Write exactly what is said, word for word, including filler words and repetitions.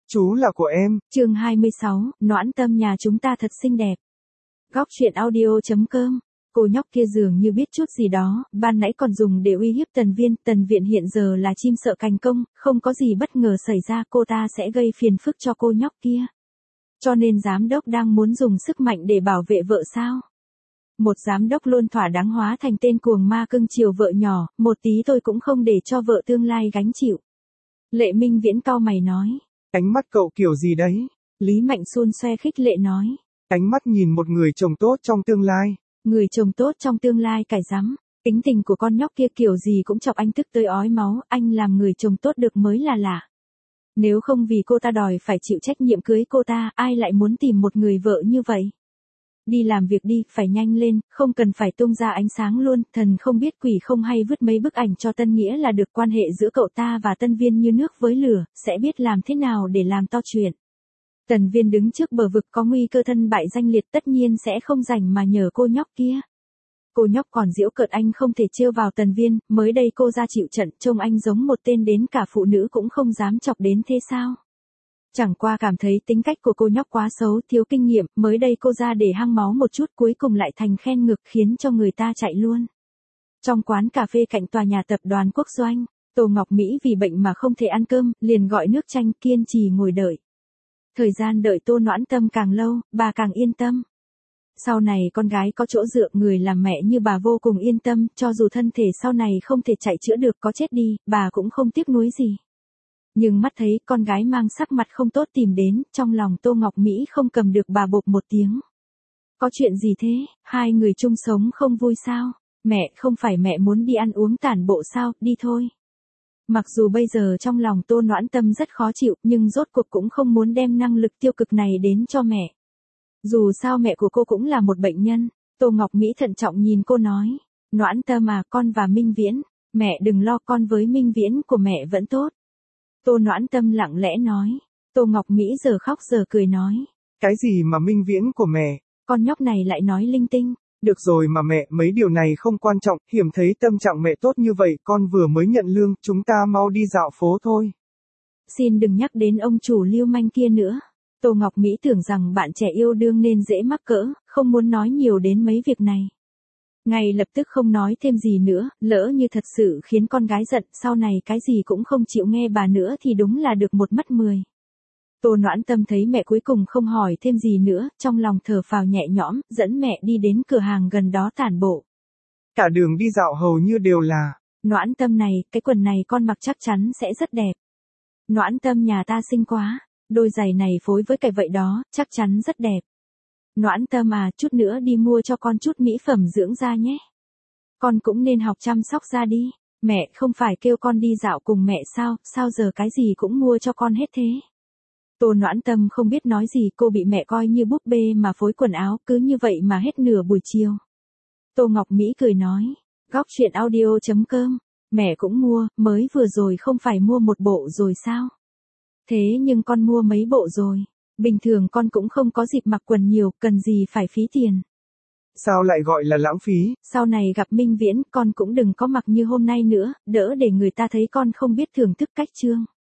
Chú là của em. Chương hai mươi sáu, Noãn Tâm nhà chúng ta thật xinh đẹp. Góc truyện audio chấm com. Cô nhóc kia dường như biết chút gì đó, ban nãy còn dùng để uy hiếp Tần Viên, Tần Viện hiện giờ là chim sợ cành công, không có gì bất ngờ xảy ra cô ta sẽ gây phiền phức cho cô nhóc kia. Cho nên giám đốc đang muốn dùng sức mạnh để bảo vệ vợ sao? Một giám đốc luôn thỏa đáng hóa thành tên cuồng ma cưng chiều vợ nhỏ, một tí tôi cũng không để cho vợ tương lai gánh chịu. Lệ Minh Viễn cau mày nói. Ánh mắt cậu kiểu gì đấy? Lý Mạnh Xun xoe khích lệ nói. Ánh mắt nhìn một người chồng tốt trong tương lai. Người chồng tốt trong tương lai cải rắm. Tính tình của con nhóc kia kiểu gì cũng chọc anh tức tới ói máu, anh làm người chồng tốt được mới là lạ. Nếu không vì cô ta đòi phải chịu trách nhiệm cưới cô ta, ai lại muốn tìm một người vợ như vậy? Đi làm việc đi, phải nhanh lên, không cần phải tung ra ánh sáng luôn, thần không biết quỷ không hay vứt mấy bức ảnh cho Tân Nghĩa là được. Quan hệ giữa cậu ta và Tân Viên như nước với lửa, sẽ biết làm thế nào để làm to chuyện. Tần Viên đứng trước bờ vực có nguy cơ thân bại danh liệt, tất nhiên sẽ không rảnh mà nhờ cô nhóc kia. Cô nhóc còn giễu cợt anh không thể trêu vào Tần Viên, mới đây cô ra chịu trận, trông anh giống một tên đến cả phụ nữ cũng không dám chọc đến thế sao? Chẳng qua cảm thấy tính cách của cô nhóc quá xấu, thiếu kinh nghiệm, mới đây cô ra để hăng máu một chút cuối cùng lại thành khen ngực khiến cho người ta chạy luôn. Trong quán cà phê cạnh tòa nhà tập đoàn Quốc Doanh, Tô Ngọc Mỹ vì bệnh mà không thể ăn cơm, liền gọi nước chanh kiên trì ngồi đợi. Thời gian đợi Tô Noãn Tâm càng lâu, bà càng yên tâm. Sau này con gái có chỗ dựa, người làm mẹ như bà vô cùng yên tâm, cho dù thân thể sau này không thể chạy chữa được có chết đi, bà cũng không tiếc nuối gì. Nhưng mắt thấy con gái mang sắc mặt không tốt tìm đến, trong lòng Tô Ngọc Mỹ không cầm được bà bộp một tiếng. Có chuyện gì thế, hai người chung sống không vui sao? Mẹ, không phải mẹ muốn đi ăn uống tản bộ sao, đi thôi. Mặc dù bây giờ trong lòng Tô Noãn Tâm rất khó chịu, nhưng rốt cuộc cũng không muốn đem năng lực tiêu cực này đến cho mẹ. Dù sao mẹ của cô cũng là một bệnh nhân. Tô Ngọc Mỹ thận trọng nhìn cô nói. Noãn Tâm à, con và Minh Viễn, mẹ đừng lo, con với Minh Viễn của mẹ vẫn tốt. Tô Noãn Tâm lặng lẽ nói. Tô Ngọc Mỹ giờ khóc giờ cười nói. Cái gì mà Minh Viễn của mẹ? Con nhóc này lại nói linh tinh. Được rồi mà mẹ, mấy điều này không quan trọng, hiểm thấy tâm trạng mẹ tốt như vậy, con vừa mới nhận lương, chúng ta mau đi dạo phố thôi. Xin đừng nhắc đến ông chủ lưu manh kia nữa. Tô Ngọc Mỹ tưởng rằng bạn trẻ yêu đương nên dễ mắc cỡ, không muốn nói nhiều đến mấy việc này. Ngay lập tức không nói thêm gì nữa, lỡ như thật sự khiến con gái giận, sau này cái gì cũng không chịu nghe bà nữa thì đúng là được một mất mười. Tô Noãn Tâm thấy mẹ cuối cùng không hỏi thêm gì nữa, trong lòng thở phào nhẹ nhõm, dẫn mẹ đi đến cửa hàng gần đó tản bộ. Cả đường đi dạo hầu như đều là. Noãn Tâm này, cái quần này con mặc chắc chắn sẽ rất đẹp. Noãn Tâm nhà ta xinh quá, đôi giày này phối với cái vậy đó, chắc chắn rất đẹp. Noãn Tâm à, chút nữa đi mua cho con chút mỹ phẩm dưỡng da nhé. Con cũng nên học chăm sóc da đi. Mẹ không phải kêu con đi dạo cùng mẹ sao, sao giờ cái gì cũng mua cho con hết thế. Tô Noãn Tâm không biết nói gì, cô bị mẹ coi như búp bê mà phối quần áo, cứ như vậy mà hết nửa buổi chiều. Tô Ngọc Mỹ cười nói. Góc truyện audio chấm com. Mẹ cũng mua, mới vừa rồi không phải mua một bộ rồi sao? Thế nhưng con mua mấy bộ rồi. Bình thường con cũng không có dịp mặc quần nhiều, cần gì phải phí tiền. Sao lại gọi là lãng phí? Sau này gặp Minh Viễn, con cũng đừng có mặc như hôm nay nữa, đỡ để người ta thấy con không biết thưởng thức cách trương.